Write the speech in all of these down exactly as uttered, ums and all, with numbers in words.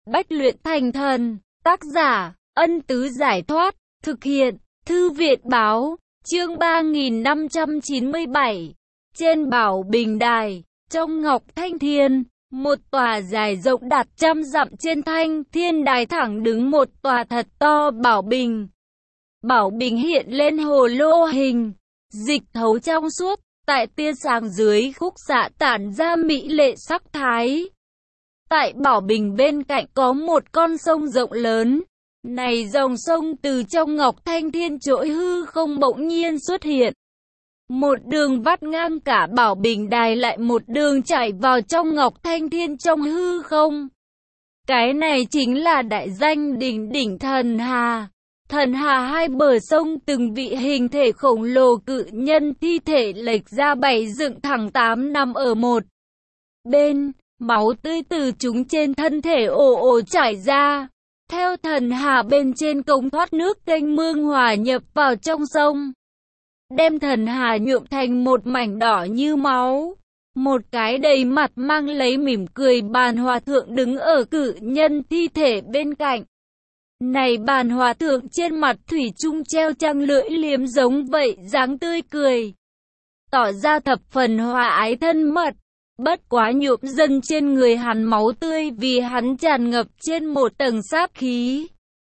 Bách luyện thành thần. Tác giả, Ân Tứ Giải Thoát. Thực hiện, Thư viện Báo. Chương ba nghìn năm trăm chín mươi bảy. Trên Bảo Bình Đài, trong Ngọc Thanh Thiên, một tòa dài rộng đạt trăm dặm trên Thanh Thiên Đài thẳng đứng một tòa thật to bảo bình. Bảo bình hiện lên hồ lô hình, dịch thấu trong suốt, tại tia sáng dưới khúc xạ tản ra mỹ lệ sắc thái. Tại bảo bình bên cạnh có một con sông rộng lớn. Này dòng sông từ trong Ngọc Thanh Thiên trỗi hư không bỗng nhiên xuất hiện. Một đường vắt ngang cả bảo bình đài lại một đường chảy vào trong Ngọc Thanh Thiên trong hư không. Cái này chính là đại danh đỉnh đỉnh Thần Hà. Thần Hà hai bờ sông từng vị hình thể khổng lồ cự nhân thi thể lệch ra bảy dựng thẳng tám nằm ở một bên, máu tươi từ chúng trên thân thể ồ ồ chảy ra. Theo Thần Hà bên trên cống thoát nước kênh mương hòa nhập vào trong sông, đem Thần Hà nhuộm thành một mảnh đỏ như máu. Một cái đầy mặt mang lấy mỉm cười bàn hòa thượng đứng ở cự nhân thi thể bên cạnh. Này bàn hòa thượng trên mặt thủy chung treo trăng lưỡi liếm giống vậy dáng tươi cười, tỏ ra thập phần hòa ái thân mật. Bất quá nhuộm dần trên người hắn máu tươi vì hắn tràn ngập trên một tầng sát khí.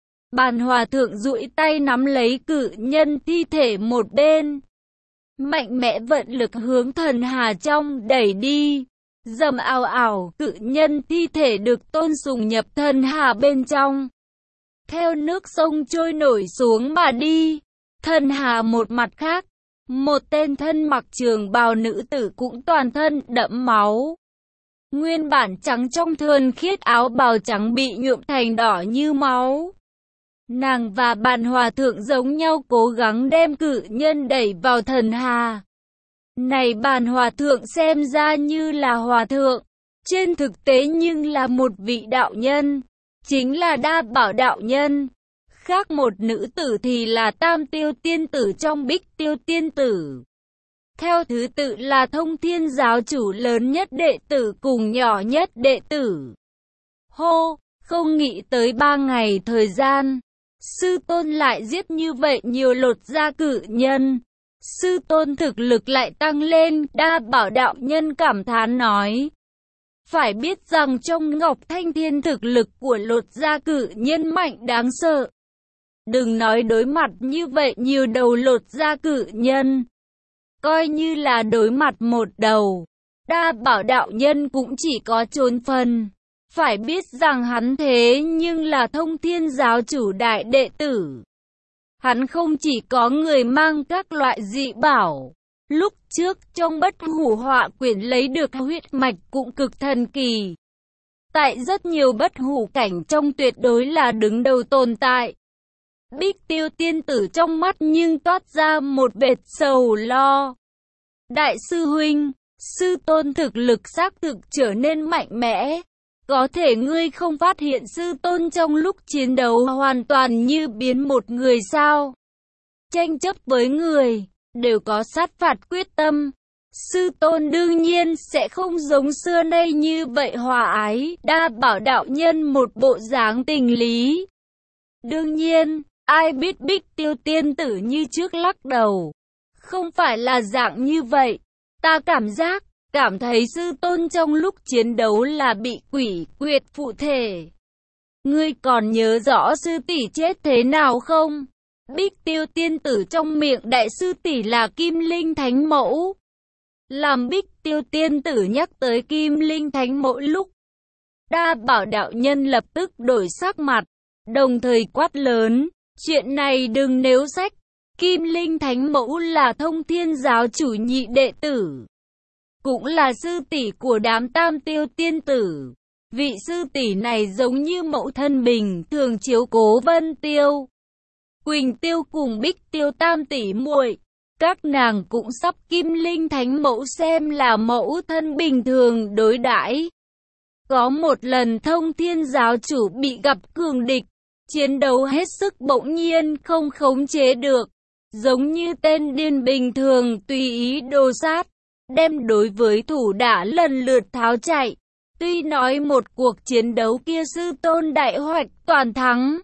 Bàn hòa thượng duỗi tay nắm lấy cự nhân thi thể một bên, mạnh mẽ vận lực hướng Thần Hà trong đẩy đi. Dầm ào ào, cự nhân thi thể được tôn sùng nhập Thần Hà bên trong, theo nước sông trôi nổi xuống mà đi. Thần Hà một mặt khác, một tên thân mặc trường bào nữ tử cũng toàn thân đẫm máu. Nguyên bản trắng trong thuần khiết áo bào trắng bị nhuộm thành đỏ như máu. Nàng và bàn hòa thượng giống nhau cố gắng đem cự nhân đẩy vào Thần Hà. Này bàn hòa thượng xem ra như là hòa thượng, trên thực tế nhưng là một vị đạo nhân, chính là Đa Bảo đạo nhân. Khác một nữ tử thì là Tam Tiêu tiên tử trong Bích Tiêu tiên tử. Theo thứ tự là Thông Thiên giáo chủ lớn nhất đệ tử cùng nhỏ nhất đệ tử. Hô, không nghĩ tới ba ngày thời gian, sư tôn lại giết như vậy nhiều lột da cự nhân. Sư tôn thực lực lại tăng lên, Đa Bảo đạo nhân cảm thán nói. Phải biết rằng trong Ngọc Thanh Thiên thực lực của lột da cự nhân mạnh đáng sợ. Đừng nói đối mặt như vậy nhiều đầu lột da cự nhân, coi như là đối mặt một đầu, Đa Bảo đạo nhân cũng chỉ có trốn phần. Phải biết rằng hắn thế nhưng là Thông Thiên giáo chủ đại đệ tử. Hắn không chỉ có người mang các loại dị bảo. Lúc trước trong Bất Hủ Họa Quyển lấy được huyết mạch cũng cực thần kỳ. Tại rất nhiều bất hủ cảnh trong tuyệt đối là đứng đầu tồn tại. Bích Tiêu tiên tử trong mắt nhưng toát ra một vệt sầu lo. Đại sư huynh, sư tôn thực lực xác thực trở nên mạnh mẽ. Có thể ngươi không phát hiện sư tôn trong lúc chiến đấu hoàn toàn như biến một người sao? Tranh chấp với người, đều có sát phạt quyết tâm. Sư tôn đương nhiên sẽ không giống xưa nay như vậy hòa ái. Đa Bảo đạo nhân một bộ dáng tình lý. Đương nhiên, ai biết Bích Tiêu tiên tử như trước lắc đầu. Không phải là dạng như vậy. Ta cảm giác, cảm thấy sư tôn trong lúc chiến đấu là bị quỷ quyệt phụ thể. Ngươi còn nhớ rõ sư tỷ chết thế nào không? Bích Tiêu tiên tử trong miệng đại sư tỷ là Kim Linh Thánh Mẫu. Làm Bích Tiêu tiên tử nhắc tới Kim Linh Thánh Mẫu lúc, Đa Bảo đạo nhân lập tức đổi sắc mặt, đồng thời quát lớn. Chuyện này đừng nếu sách. Kim Linh Thánh Mẫu là Thông Thiên giáo chủ nhị đệ tử, cũng là sư tỷ của đám Tam Tiêu tiên tử. Vị sư tỷ này giống như mẫu thân bình thường chiếu cố Vân Tiêu, Quỳnh Tiêu cùng Bích Tiêu tam tỷ muội. Các nàng cũng sắp Kim Linh Thánh Mẫu xem là mẫu thân bình thường đối đãi. Có một lần Thông Thiên giáo chủ bị gặp cường địch, chiến đấu hết sức bỗng nhiên không khống chế được, giống như tên điên bình thường tùy ý đồ sát, đem đối với thủ đã lần lượt tháo chạy. Tuy nói một cuộc chiến đấu kia sư tôn đại hoạch toàn thắng,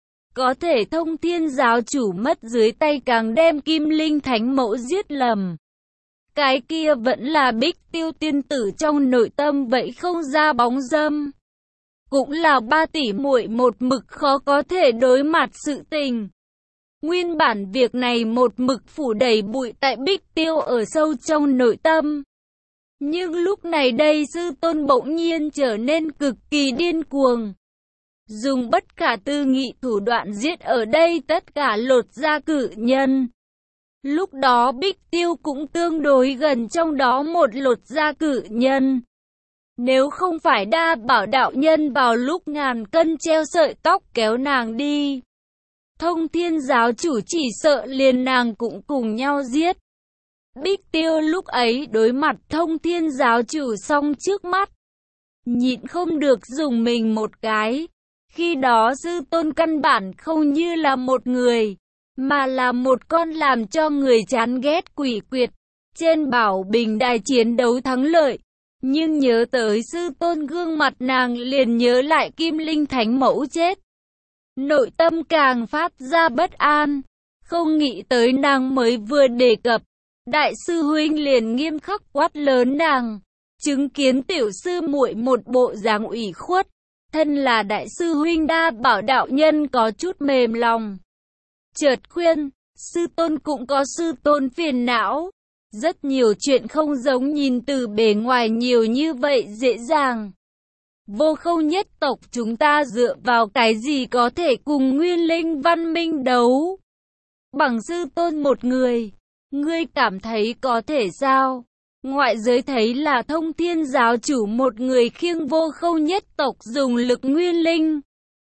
có thể Thông Thiên giáo chủ mất dưới tay càng đem Kim Linh Thánh Mẫu giết lầm. Cái kia vẫn là Bích Tiêu tiên tử trong nội tâm vậy không ra bóng dâm. Cũng là ba tỷ muội một mực khó có thể đối mặt sự tình. Nguyên bản việc này một mực phủ đầy bụi tại Bích Tiêu ở sâu trong nội tâm. Nhưng lúc này đây sư tôn bỗng nhiên trở nên cực kỳ điên cuồng. Dùng bất khả tư nghị thủ đoạn giết ở đây tất cả lột da cự nhân. Lúc đó Bích Tiêu cũng tương đối gần trong đó một lột da cự nhân. Nếu không phải Đa Bảo đạo nhân vào lúc ngàn cân treo sợi tóc kéo nàng đi, Thông Thiên giáo chủ chỉ sợ liền nàng cũng cùng nhau giết. Bích Tiêu lúc ấy đối mặt Thông Thiên giáo chủ xong trước mắt, nhịn không được dùng mình một cái. Khi đó sư tôn căn bản không như là một người, mà là một con làm cho người chán ghét quỷ quyệt. Trên bảo bình đài chiến đấu thắng lợi, nhưng nhớ tới sư tôn gương mặt nàng liền nhớ lại Kim Linh Thánh Mẫu chết. Nội tâm càng phát ra bất an, không nghĩ tới nàng mới vừa đề cập. Đại sư huynh liền nghiêm khắc quát lớn nàng, chứng kiến tiểu sư muội một bộ dáng ủy khuất. Thân là đại sư huynh Đa Bảo đạo nhân có chút mềm lòng. Chợt khuyên, sư tôn cũng có sư tôn phiền não. Rất nhiều chuyện không giống nhìn từ bề ngoài nhiều như vậy dễ dàng. Vô Khâu nhất tộc chúng ta dựa vào cái gì có thể cùng Nguyên Linh văn minh đấu? Bằng sư tôn một người, ngươi cảm thấy có thể sao? Ngoại giới thấy là Thông Thiên giáo chủ một người khiêng Vô Khâu nhất tộc dùng lực Nguyên Linh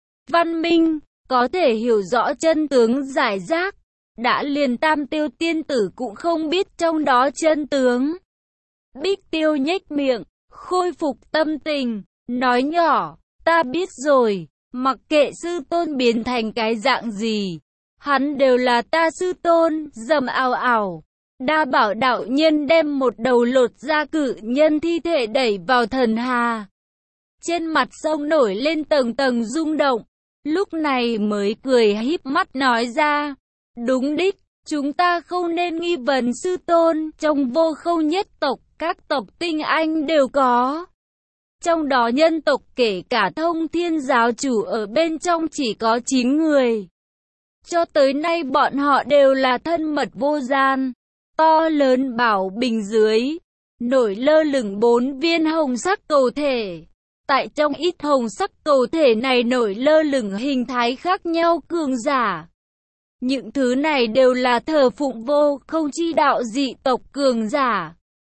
văn minh, có thể hiểu rõ chân tướng giải rác. Đã liền Tam Tiêu tiên tử cũng không biết trong đó chân tướng. Bích Tiêu nhếch miệng, khôi phục tâm tình, nói nhỏ, ta biết rồi, mặc kệ sư tôn biến thành cái dạng gì, hắn đều là ta sư tôn. Dầm ào ào, Đa Bảo đạo nhân đem một đầu lột da cự nhân thi thể đẩy vào thần hà. Trên mặt sông nổi lên tầng tầng rung động, lúc này mới cười híp mắt nói ra, đúng đích, chúng ta không nên nghi vấn sư tôn, trong Vô Khâu nhất tộc, các tộc tinh anh đều có. Trong đó nhân tộc kể cả Thông Thiên giáo chủ ở bên trong chỉ có chín người. Cho tới nay bọn họ đều là thân mật vô gian. To lớn bảo bình dưới, nổi lơ lửng bốn viên hồng sắc cầu thể. Tại trong ít hồng sắc cầu thể này nổi lơ lửng hình thái khác nhau cường giả. Những thứ này đều là thờ phụng Vô Khâu chi đạo dị tộc cường giả.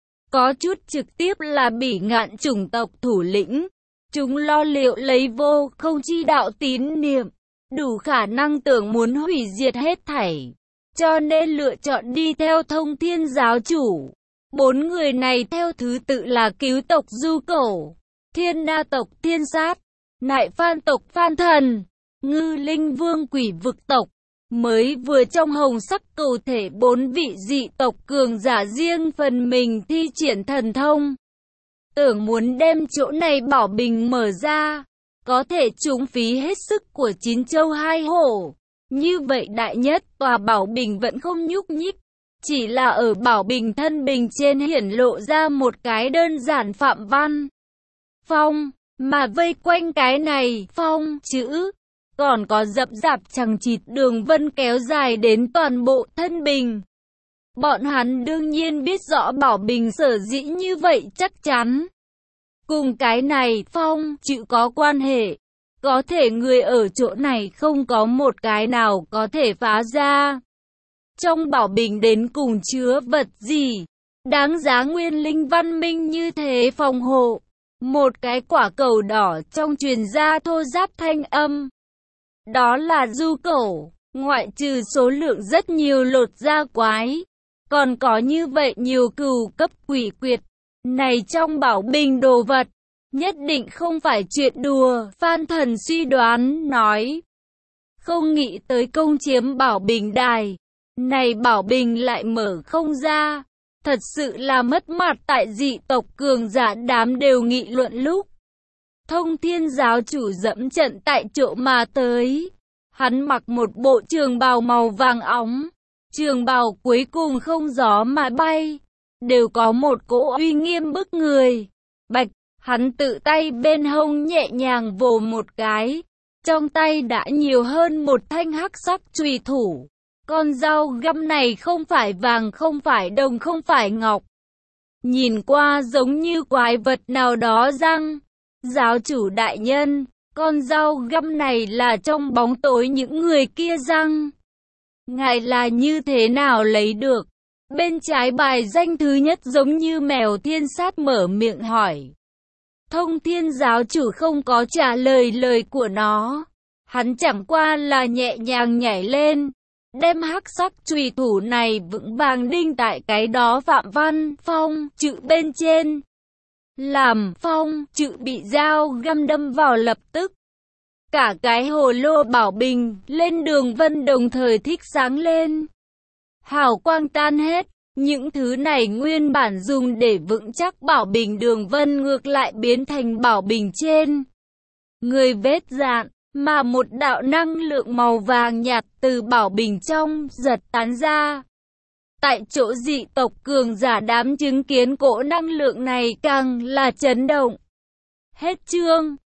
Có chút trực tiếp là bỉ ngạn chủng tộc thủ lĩnh. Chúng lo liệu lấy Vô Khâu chi đạo tín niệm, đủ khả năng tưởng muốn hủy diệt hết thảy. Cho nên lựa chọn đi theo Thông Thiên giáo chủ. Bốn người này theo thứ tự là Cứu tộc Du Cẩu, Thiên Na tộc Thiên Sát, Nại Phan tộc Phan Thần, Ngư Linh Vương Quỷ Vực tộc. Mới vừa trong hồng sắc cầu thể bốn vị dị tộc cường giả riêng phần mình thi triển thần thông. Tưởng muốn đem chỗ này bảo bình mở ra, có thể trúng phí hết sức của chín châu hai hổ. Như vậy đại nhất tòa bảo bình vẫn không nhúc nhích, chỉ là ở bảo bình thân bình trên hiển lộ ra một cái đơn giản phạm văn phong, mà vây quanh cái này phong chữ, còn có rậm rạp chằng chịt đường vân kéo dài đến toàn bộ thân bình. Bọn hắn đương nhiên biết rõ bảo bình sở dĩ như vậy chắc chắn cùng cái này phong chữ có quan hệ. Có thể người ở chỗ này không có một cái nào có thể phá ra. Trong bảo bình đến cùng chứa vật gì đáng giá Nguyên Linh văn minh như thế phòng hộ. Một cái quả cầu đỏ trong truyền ra thô ráp thanh âm. Đó là Du Cẩu, ngoại trừ số lượng rất nhiều lột da quái, còn có như vậy nhiều cừu cấp quỷ quyệt. Này trong bảo bình đồ vật, nhất định không phải chuyện đùa, Phan Thần suy đoán, nói. Không nghĩ tới công chiếm bảo bình đài, này bảo bình lại mở không ra. Thật sự là mất mặt tại dị tộc cường giả đám đều nghị luận lúc. Thông Thiên giáo chủ dẫm trận tại chỗ mà tới. Hắn mặc một bộ trường bào màu vàng óng. Trường bào cuối cùng không gió mà bay, đều có một cỗ uy nghiêm bức người. Bạch, hắn tự tay bên hông nhẹ nhàng vồ một cái. Trong tay đã nhiều hơn một thanh hắc sắc chùy thủ. Con dao găm này không phải vàng, không phải đồng, không phải ngọc. Nhìn qua giống như quái vật nào đó răng. Giáo chủ đại nhân, con dao găm này là trong bóng tối những người kia răng. Ngài là như thế nào lấy được? Bên trái bài danh thứ nhất giống như mèo thiên sát mở miệng hỏi. Thông Thiên giáo chủ không có trả lời lời của nó. Hắn chẳng qua là nhẹ nhàng nhảy lên, đem hắc sắc chùy thủ này vững vàng đinh tại cái đó Phạm Văn Phong chữ bên trên. Làm Phong chữ bị dao găm đâm vào lập tức. Cả cái hồ lô bảo bình lên đường vân đồng thời thích sáng lên. Hào quang tan hết, những thứ này nguyên bản dùng để vững chắc bảo bình đường vân ngược lại biến thành bảo bình trên người vết dạn, mà một đạo năng lượng màu vàng nhạt từ bảo bình trong giật tán ra. Tại chỗ dị tộc cường giả đám chứng kiến cỗ năng lượng này càng là chấn động. Hết chương.